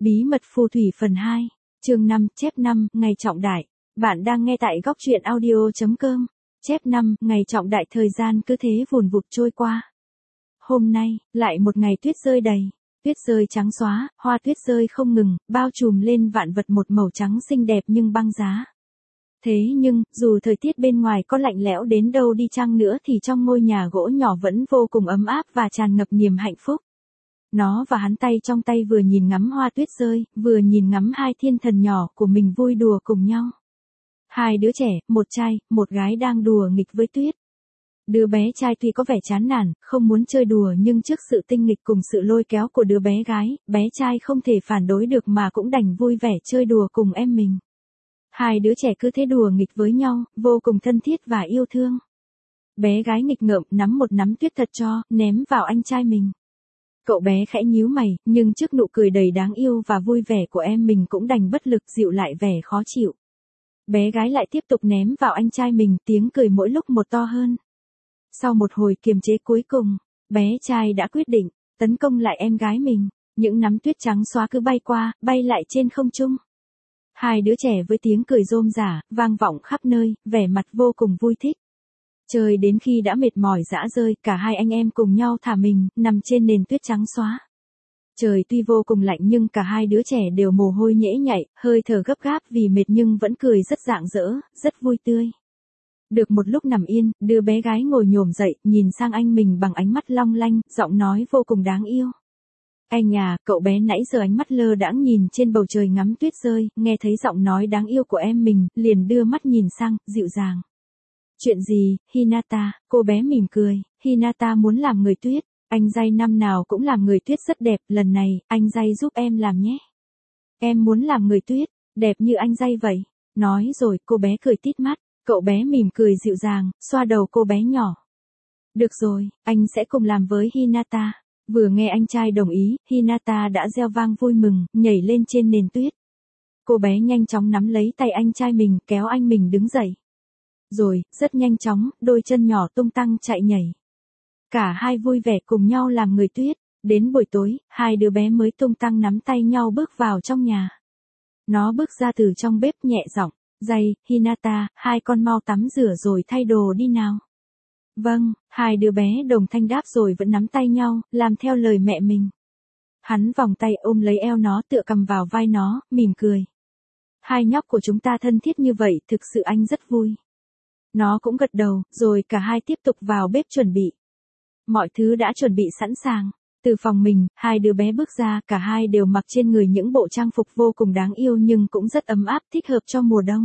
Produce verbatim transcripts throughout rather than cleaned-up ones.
Bí mật phù thủy phần hai, chương năm, chép năm, ngày trọng đại. Bạn đang nghe tại góc truyện audio.com. Chép năm, ngày trọng đại, thời gian cứ thế vùn vụt trôi qua. Hôm nay, lại một ngày tuyết rơi đầy. Tuyết rơi trắng xóa, hoa tuyết rơi không ngừng, bao trùm lên vạn vật một màu trắng xinh đẹp nhưng băng giá. Thế nhưng, dù thời tiết bên ngoài có lạnh lẽo đến đâu đi chăng nữa thì trong ngôi nhà gỗ nhỏ vẫn vô cùng ấm áp và tràn ngập niềm hạnh phúc. Nó và hắn tay trong tay vừa nhìn ngắm hoa tuyết rơi, vừa nhìn ngắm hai thiên thần nhỏ của mình vui đùa cùng nhau. Hai đứa trẻ, một trai, một gái đang đùa nghịch với tuyết. Đứa bé trai tuy có vẻ chán nản, không muốn chơi đùa nhưng trước sự tinh nghịch cùng sự lôi kéo của đứa bé gái, bé trai không thể phản đối được mà cũng đành vui vẻ chơi đùa cùng em mình. Hai đứa trẻ cứ thế đùa nghịch với nhau, vô cùng thân thiết và yêu thương. Bé gái nghịch ngợm nắm một nắm tuyết thật cho, ném vào anh trai mình. Cậu bé khẽ nhíu mày, nhưng trước nụ cười đầy đáng yêu và vui vẻ của em mình cũng đành bất lực dịu lại vẻ khó chịu. Bé gái lại tiếp tục ném vào anh trai mình, tiếng cười mỗi lúc một to hơn. Sau một hồi kiềm chế cuối cùng, bé trai đã quyết định tấn công lại em gái mình. Những nắm tuyết trắng xóa cứ bay qua, bay lại trên không trung. Hai đứa trẻ với tiếng cười rôm rả, vang vọng khắp nơi, vẻ mặt vô cùng vui thích. Chơi đến khi đã mệt mỏi rã rơi, cả hai anh em cùng nhau thả mình, nằm trên nền tuyết trắng xóa. Trời tuy vô cùng lạnh nhưng cả hai đứa trẻ đều mồ hôi nhễ nhại, hơi thở gấp gáp vì mệt nhưng vẫn cười rất rạng rỡ, rất vui tươi. Được một lúc nằm yên, đứa bé gái ngồi nhổm dậy, nhìn sang anh mình bằng ánh mắt long lanh, giọng nói vô cùng đáng yêu. Anh à, cậu bé nãy giờ ánh mắt lơ đãng nhìn trên bầu trời ngắm tuyết rơi, nghe thấy giọng nói đáng yêu của em mình, liền đưa mắt nhìn sang, dịu dàng. Chuyện gì, Hinata, cô bé mỉm cười, Hinata muốn làm người tuyết, anh Jay năm nào cũng làm người tuyết rất đẹp, lần này, anh Jay giúp em làm nhé. Em muốn làm người tuyết, đẹp như anh Jay vậy. Nói rồi, cô bé cười tít mắt, cậu bé mỉm cười dịu dàng, xoa đầu cô bé nhỏ. Được rồi, anh sẽ cùng làm với Hinata. Vừa nghe anh trai đồng ý, Hinata đã reo vang vui mừng, nhảy lên trên nền tuyết. Cô bé nhanh chóng nắm lấy tay anh trai mình, kéo anh mình đứng dậy. Rồi, rất nhanh chóng, đôi chân nhỏ tung tăng chạy nhảy. Cả hai vui vẻ cùng nhau làm người tuyết. Đến buổi tối, hai đứa bé mới tung tăng nắm tay nhau bước vào trong nhà. Nó bước ra từ trong bếp nhẹ giọng, Jay, Hinata, hai con mau tắm rửa rồi thay đồ đi nào. Vâng, hai đứa bé đồng thanh đáp rồi vẫn nắm tay nhau, làm theo lời mẹ mình. Hắn vòng tay ôm lấy eo nó, tựa cầm vào vai nó, mỉm cười. Hai nhóc của chúng ta thân thiết như vậy, thực sự anh rất vui. Nó cũng gật đầu, rồi cả hai tiếp tục vào bếp chuẩn bị. Mọi thứ đã chuẩn bị sẵn sàng. Từ phòng mình, hai đứa bé bước ra, cả hai đều mặc trên người những bộ trang phục vô cùng đáng yêu nhưng cũng rất ấm áp, thích hợp cho mùa đông.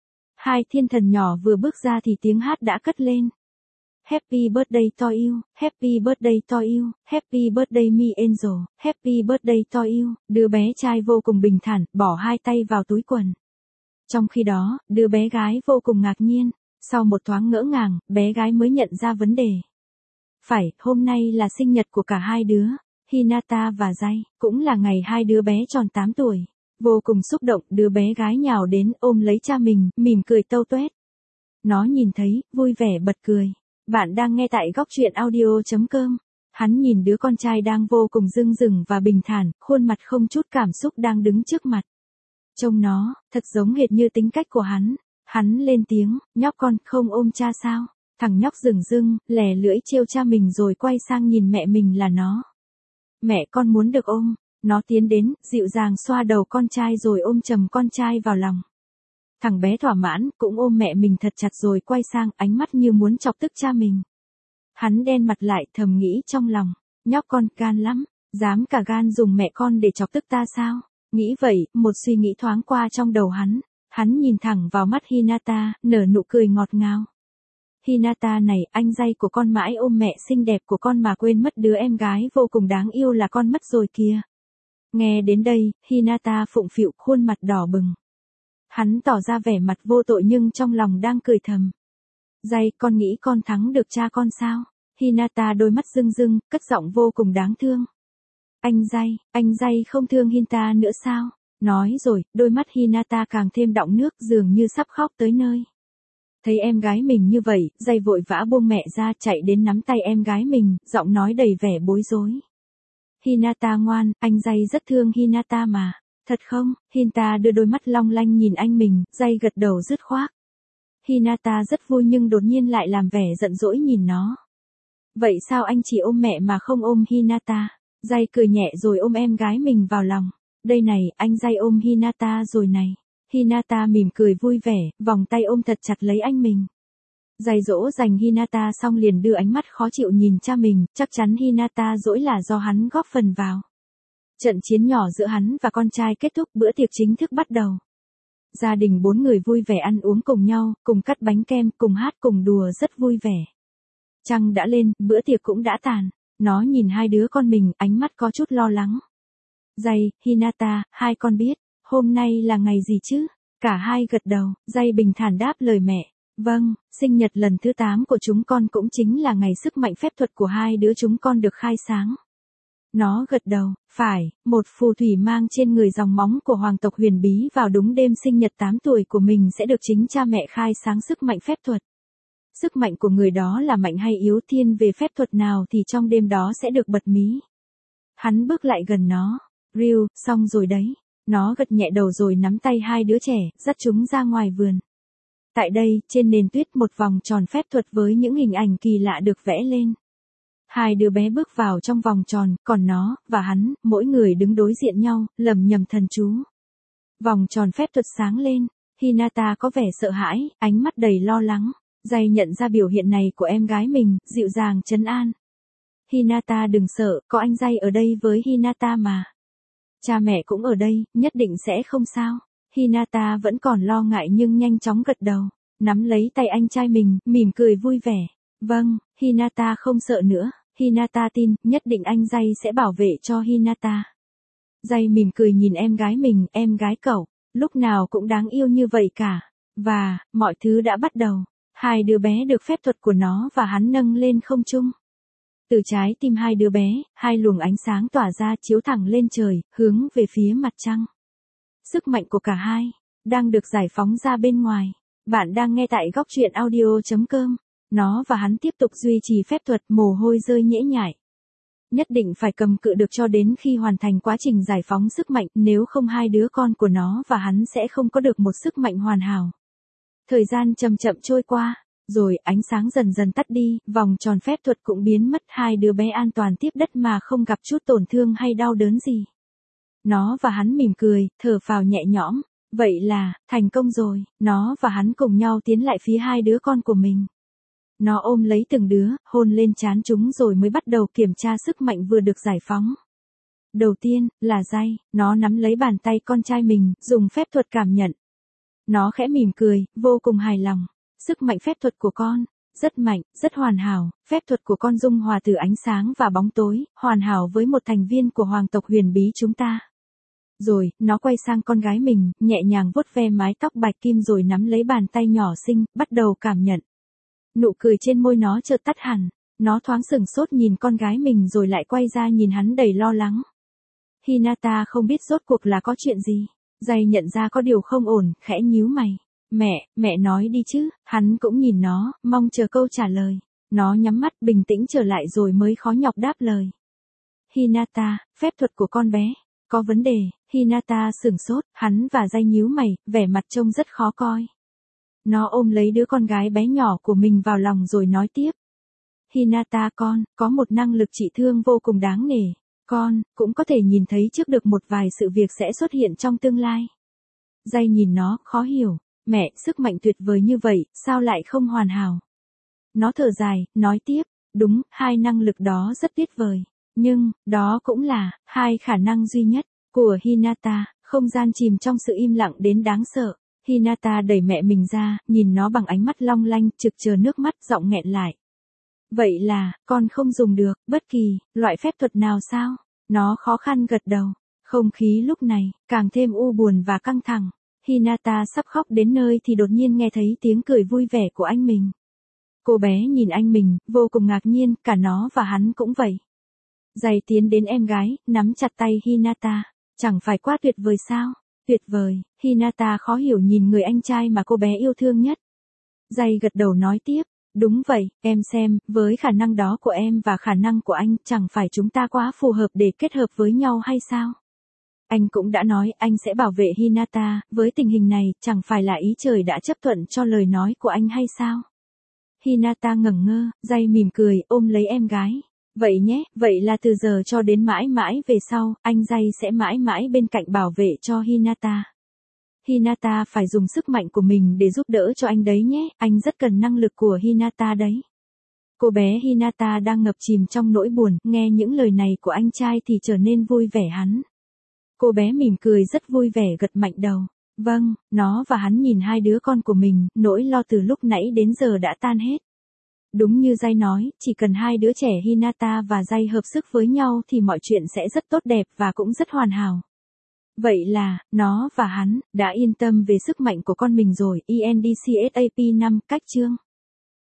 Hai thiên thần nhỏ vừa bước ra thì tiếng hát đã cất lên. Happy birthday to you, happy birthday to you, happy birthday me angel, happy birthday to you. Đứa bé trai vô cùng bình thản, bỏ hai tay vào túi quần. Trong khi đó, đứa bé gái vô cùng ngạc nhiên. Sau một thoáng ngỡ ngàng, bé gái mới nhận ra vấn đề. Phải, hôm nay là sinh nhật của cả hai đứa, Hinata và Jay, cũng là ngày hai đứa bé tròn tám tuổi. Vô cùng xúc động, đứa bé gái nhào đến ôm lấy cha mình, mỉm cười tâu tuét. Nó nhìn thấy, vui vẻ bật cười. Bạn đang nghe tại góc truyện audio.com. Hắn nhìn đứa con trai đang vô cùng rưng rừng và bình thản, khuôn mặt không chút cảm xúc đang đứng trước mặt. Trông nó, thật giống hệt như tính cách của hắn. Hắn lên tiếng, nhóc con không ôm cha sao? Thằng nhóc rừng rưng, lè lưỡi trêu cha mình rồi quay sang nhìn mẹ mình là nó. Mẹ con muốn được ôm. Nó tiến đến, dịu dàng xoa đầu con trai rồi ôm chầm con trai vào lòng. Thằng bé thỏa mãn, cũng ôm mẹ mình thật chặt rồi quay sang, ánh mắt như muốn chọc tức cha mình. Hắn đen mặt lại, thầm nghĩ trong lòng, nhóc con gan lắm, dám cả gan dùng mẹ con để chọc tức ta sao? Nghĩ vậy, một suy nghĩ thoáng qua trong đầu hắn. Hắn nhìn thẳng vào mắt Hinata, nở nụ cười ngọt ngào. Hinata này, anh Jay của con mãi ôm mẹ xinh đẹp của con mà quên mất đứa em gái vô cùng đáng yêu là con mất rồi kìa. Nghe đến đây, Hinata phụng phịu, khuôn mặt đỏ bừng. Hắn tỏ ra vẻ mặt vô tội nhưng trong lòng đang cười thầm. Jay, con nghĩ con thắng được cha con sao? Hinata đôi mắt rưng rưng, cất giọng vô cùng đáng thương. Anh Jay, anh Jay không thương Hinata nữa sao? Nói rồi, đôi mắt Hinata càng thêm đọng nước, dường như sắp khóc tới nơi. Thấy em gái mình như vậy, Jay vội vã buông mẹ ra, chạy đến nắm tay em gái mình, giọng nói đầy vẻ bối rối. Hinata ngoan, anh Jay rất thương Hinata mà. Thật không? Hinata đưa đôi mắt long lanh nhìn anh mình, Jay gật đầu dứt khoát. Hinata rất vui nhưng đột nhiên lại làm vẻ giận dỗi nhìn nó. Vậy sao anh chỉ ôm mẹ mà không ôm Hinata? Jay cười nhẹ rồi ôm em gái mình vào lòng. Đây này, anh Jay ôm Hinata rồi này. Hinata mỉm cười vui vẻ, vòng tay ôm thật chặt lấy anh mình. Jay dỗ dành Hinata xong liền đưa ánh mắt khó chịu nhìn cha mình, chắc chắn Hinata dỗi là do hắn góp phần vào. Trận chiến nhỏ giữa hắn và con trai kết thúc, bữa tiệc chính thức bắt đầu. Gia đình bốn người vui vẻ ăn uống cùng nhau, cùng cắt bánh kem, cùng hát cùng đùa rất vui vẻ. Trăng đã lên, bữa tiệc cũng đã tàn. Nó nhìn hai đứa con mình, ánh mắt có chút lo lắng. Jay, Hinata, hai con biết, hôm nay là ngày gì chứ? Cả hai gật đầu, Jay bình thản đáp lời mẹ. Vâng, sinh nhật lần thứ tám của chúng con cũng chính là ngày sức mạnh phép thuật của hai đứa chúng con được khai sáng. Nó gật đầu, phải, một phù thủy mang trên người dòng móng của hoàng tộc huyền bí vào đúng đêm sinh nhật tám tuổi của mình sẽ được chính cha mẹ khai sáng sức mạnh phép thuật. Sức mạnh của người đó là mạnh hay yếu, thiên về phép thuật nào thì trong đêm đó sẽ được bật mí. Hắn bước lại gần nó. Ryu, xong rồi đấy. Nó gật nhẹ đầu rồi nắm tay hai đứa trẻ, dắt chúng ra ngoài vườn. Tại đây, trên nền tuyết một vòng tròn phép thuật với những hình ảnh kỳ lạ được vẽ lên. Hai đứa bé bước vào trong vòng tròn, còn nó, và hắn, mỗi người đứng đối diện nhau, lẩm nhẩm thần chú. Vòng tròn phép thuật sáng lên. Hinata có vẻ sợ hãi, ánh mắt đầy lo lắng. Jay nhận ra biểu hiện này của em gái mình, dịu dàng trấn an. Hinata đừng sợ, có anh Jay ở đây với Hinata mà. Cha mẹ cũng ở đây, nhất định sẽ không sao. Hinata vẫn còn lo ngại nhưng nhanh chóng gật đầu, nắm lấy tay anh trai mình, mỉm cười vui vẻ. Vâng, Hinata không sợ nữa, Hinata tin, nhất định anh Jay sẽ bảo vệ cho Hinata. Jay mỉm cười nhìn em gái mình, em gái cậu, lúc nào cũng đáng yêu như vậy cả. Và, mọi thứ đã bắt đầu. Hai đứa bé được phép thuật của nó và hắn nâng lên không trung. Từ trái tim hai đứa bé, hai luồng ánh sáng tỏa ra chiếu thẳng lên trời, hướng về phía mặt trăng. Sức mạnh của cả hai, đang được giải phóng ra bên ngoài. Bạn đang nghe tại góc truyện audio chấm com. Nó và hắn tiếp tục duy trì phép thuật, mồ hôi rơi nhễ nhại. Nhất định phải cầm cự được cho đến khi hoàn thành quá trình giải phóng sức mạnh, nếu không hai đứa con của nó và hắn sẽ không có được một sức mạnh hoàn hảo. Thời gian chậm chậm trôi qua, rồi ánh sáng dần dần tắt đi, vòng tròn phép thuật cũng biến mất, hai đứa bé an toàn tiếp đất mà không gặp chút tổn thương hay đau đớn gì. Nó và hắn mỉm cười, thở phào nhẹ nhõm, vậy là, thành công rồi, nó và hắn cùng nhau tiến lại phía hai đứa con của mình. Nó ôm lấy từng đứa, hôn lên trán chúng rồi mới bắt đầu kiểm tra sức mạnh vừa được giải phóng. Đầu tiên, là Jay, nó nắm lấy bàn tay con trai mình, dùng phép thuật cảm nhận. Nó khẽ mỉm cười, vô cùng hài lòng. Sức mạnh phép thuật của con, rất mạnh, rất hoàn hảo, phép thuật của con dung hòa từ ánh sáng và bóng tối, hoàn hảo với một thành viên của hoàng tộc huyền bí chúng ta. Rồi, nó quay sang con gái mình, nhẹ nhàng vuốt ve mái tóc bạch kim rồi nắm lấy bàn tay nhỏ xinh, bắt đầu cảm nhận. Nụ cười trên môi nó chợt tắt hẳn, nó thoáng sửng sốt nhìn con gái mình rồi lại quay ra nhìn hắn đầy lo lắng. Hinata không biết rốt cuộc là có chuyện gì. Jay nhận ra có điều không ổn, khẽ nhíu mày. Mẹ, mẹ nói đi chứ, hắn cũng nhìn nó, mong chờ câu trả lời. Nó nhắm mắt bình tĩnh trở lại rồi mới khó nhọc đáp lời. Hinata, phép thuật của con bé, có vấn đề. Hinata sửng sốt, hắn và Jay nhíu mày, vẻ mặt trông rất khó coi. Nó ôm lấy đứa con gái bé nhỏ của mình vào lòng rồi nói tiếp. Hinata con, có một năng lực trị thương vô cùng đáng nể. Con, cũng có thể nhìn thấy trước được một vài sự việc sẽ xuất hiện trong tương lai. Jay nhìn nó, khó hiểu. Mẹ, sức mạnh tuyệt vời như vậy, sao lại không hoàn hảo? Nó thở dài, nói tiếp. Đúng, hai năng lực đó rất tuyệt vời. Nhưng, đó cũng là, hai khả năng duy nhất, của Hinata. Không gian chìm trong sự im lặng đến đáng sợ. Hinata đẩy mẹ mình ra, nhìn nó bằng ánh mắt long lanh, trực chờ nước mắt, giọng nghẹn lại. Vậy là, con không dùng được, bất kỳ, loại phép thuật nào sao? Nó khó khăn gật đầu. Không khí lúc này, càng thêm u buồn và căng thẳng. Hinata sắp khóc đến nơi thì đột nhiên nghe thấy tiếng cười vui vẻ của anh mình. Cô bé nhìn anh mình, vô cùng ngạc nhiên, cả nó và hắn cũng vậy. Jay tiến đến em gái, nắm chặt tay Hinata. Chẳng phải quá tuyệt vời sao? Tuyệt vời, Hinata khó hiểu nhìn người anh trai mà cô bé yêu thương nhất. Jay gật đầu nói tiếp. Đúng vậy, em xem, với khả năng đó của em và khả năng của anh, chẳng phải chúng ta quá phù hợp để kết hợp với nhau hay sao? Anh cũng đã nói anh sẽ bảo vệ Hinata, với tình hình này, chẳng phải là ý trời đã chấp thuận cho lời nói của anh hay sao? Hinata ngẩn ngơ, Jay mỉm cười, ôm lấy em gái. Vậy nhé, vậy là từ giờ cho đến mãi mãi về sau, anh Jay sẽ mãi mãi bên cạnh bảo vệ cho Hinata. Hinata phải dùng sức mạnh của mình để giúp đỡ cho anh đấy nhé, anh rất cần năng lực của Hinata đấy. Cô bé Hinata đang ngập chìm trong nỗi buồn, nghe những lời này của anh trai thì trở nên vui vẻ hắn. Cô bé mỉm cười rất vui vẻ gật mạnh đầu. Vâng, nó và hắn nhìn hai đứa con của mình, nỗi lo từ lúc nãy đến giờ đã tan hết. Đúng như Jay nói, chỉ cần hai đứa trẻ Hinata và Jay hợp sức với nhau thì mọi chuyện sẽ rất tốt đẹp và cũng rất hoàn hảo. Vậy là, nó và hắn, đã yên tâm về sức mạnh của con mình rồi. e en đê xê ét a pê năm, cách chương.